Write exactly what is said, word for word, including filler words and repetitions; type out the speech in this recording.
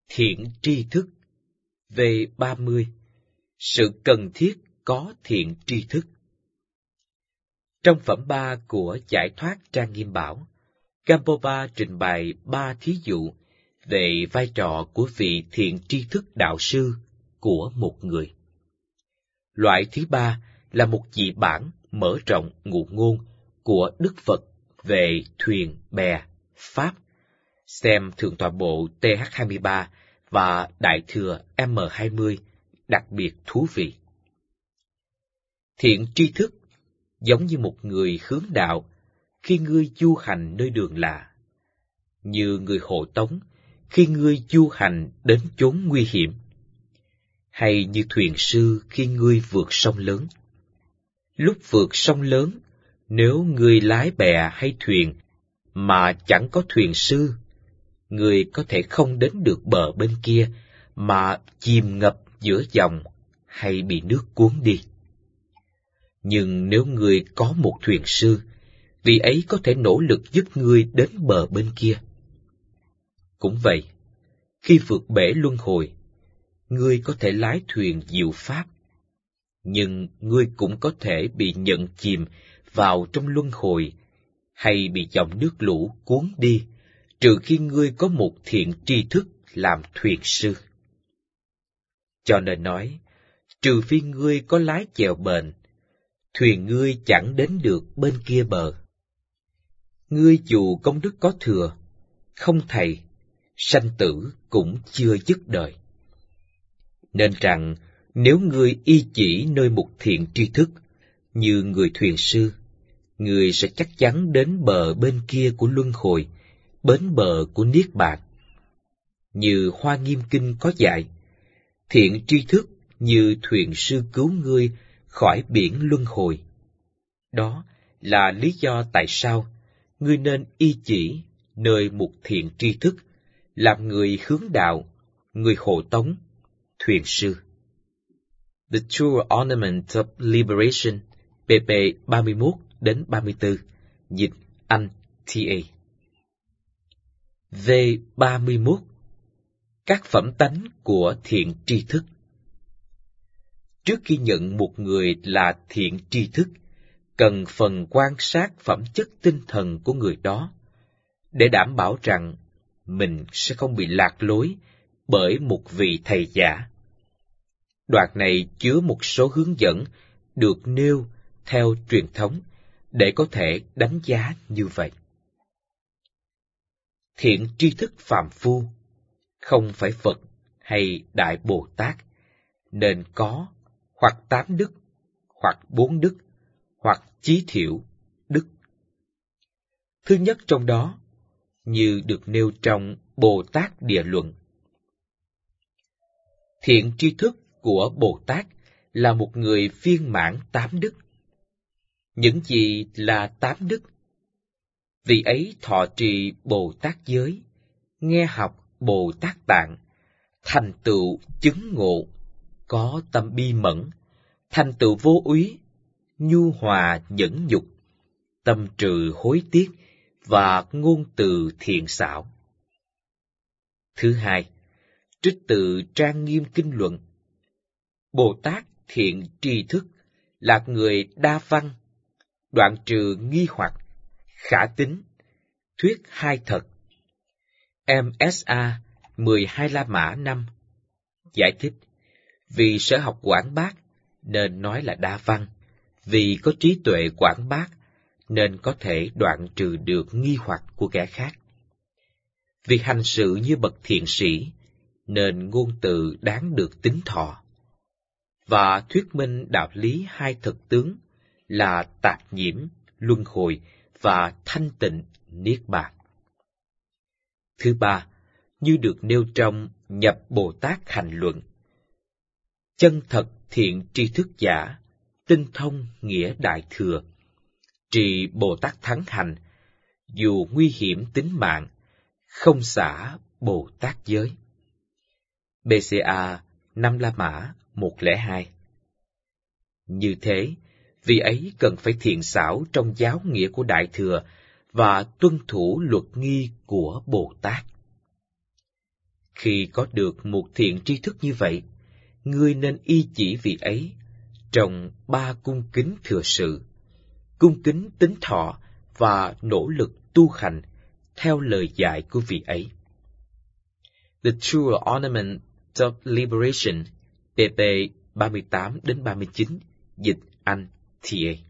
Thiện tri thức. V ba mươi. Sự cần thiết có thiện tri thức. Trong phẩm ba của Giải thoát Trang Nghiêm Bảo, Gampopa trình bày ba thí dụ về vai trò của vị thiện tri thức đạo sư của một người. Loại thứ ba là một dị bản mở rộng ngụ ngôn của Đức Phật về thuyền, bè, Pháp, xem Thượng tọa bộ T H hai mươi ba và Đại thừa M hai mươi đặc biệt thú vị. Thiện tri thức giống như một người hướng đạo khi ngươi du hành nơi đường lạ, như người hộ tống khi ngươi du hành đến chốn nguy hiểm, hay như thuyền sư khi ngươi vượt sông lớn. Lúc vượt sông lớn, nếu ngươi lái bè hay thuyền mà chẳng có thuyền sư, ngươi có thể không đến được bờ bên kia mà chìm ngập giữa dòng hay bị nước cuốn đi. Nhưng nếu ngươi có một thuyền sư, vị ấy có thể nỗ lực giúp ngươi đến bờ bên kia. Cũng vậy, khi vượt bể luân hồi, ngươi có thể lái thuyền diệu pháp, nhưng ngươi cũng có thể bị nhận chìm vào trong luân hồi hay bị dòng nước lũ cuốn đi, trừ khi ngươi có một thiện tri thức làm thuyền sư. Cho nên nói, trừ phi ngươi có lái chèo bền, thuyền ngươi chẳng đến được bên kia bờ. Ngươi dù công đức có thừa, không thầy, sanh tử cũng chưa dứt đời. Nên rằng, nếu ngươi y chỉ nơi một thiện tri thức, như người thuyền sư, ngươi sẽ chắc chắn đến bờ bên kia của luân hồi, bến bờ của Niết Bàn. Như Hoa Nghiêm Kinh có dạy, thiện tri thức như thuyền sư cứu ngươi khỏi biển luân hồi. Đó là lý do tại sao ngươi nên y chỉ nơi một thiện tri thức, làm người hướng đạo, người hộ tống, thuyền sư. The True Ornament of Liberation, P P ba mươi mốt đến ba mươi tư, dịch Anh T A. V ba mươi mốt. Các phẩm tánh của thiện tri thức. Trước khi nhận một người là thiện tri thức, cần phần quan sát phẩm chất tinh thần của người đó, để đảm bảo rằng mình sẽ không bị lạc lối bởi một vị thầy giả. Đoạn này chứa một số hướng dẫn được nêu theo truyền thống để có thể đánh giá như vậy. Thiện tri thức phàm phu, không phải Phật hay Đại Bồ Tát, nên có hoặc tám đức, hoặc bốn đức, hoặc chí thiểu đức. Thứ nhất trong đó, như được nêu trong Bồ Tát Địa Luận. Thiện tri thức của Bồ Tát là một người viên mãn tám đức. Những gì là tám đức? Vị ấy thọ trì Bồ Tát giới, nghe học Bồ Tát tạng, thành tựu chứng ngộ, có tâm bi mẫn, thành tựu vô úy, nhu hòa nhẫn nhục, tâm trừ hối tiếc và ngôn từ thiện xảo. Thứ hai, trích từ Trang Nghiêm Kinh Luận. Bồ Tát thiện tri thức là người đa văn, đoạn trừ nghi hoặc, khả tín, thuyết hai thật. M S A mười hai La Mã năm. Giải thích, vì sở học quảng bác nên nói là đa văn, vì có trí tuệ quảng bác nên có thể đoạn trừ được nghi hoặc của kẻ khác. Vì hành sự như bậc thiện sĩ nên ngôn từ đáng được tín thọ. Và thuyết minh đạo lý hai thực tướng là tạp nhiễm, luân hồi và thanh tịnh, niết bàn. Thứ ba, như được nêu trong Nhập Bồ Tát Hành Luận. Chân thật thiện tri thức giả, tinh thông nghĩa đại thừa, trì Bồ Tát thắng hành, dù nguy hiểm tính mạng, không xả Bồ Tát giới. B C A năm La Mã một không hai. Như thế, vị ấy cần phải thiện xảo trong giáo nghĩa của Đại Thừa và tuân thủ luật nghi của Bồ Tát. Khi có được một thiện tri thức như vậy, ngươi nên y chỉ vị ấy trong ba cung kính thừa sự, cung kính tính thọ và nỗ lực tu hành theo lời dạy của vị ấy. The True Ornament of Liberation, pp ba mươi tám đến ba mươi chín, dịch Anh, tê a.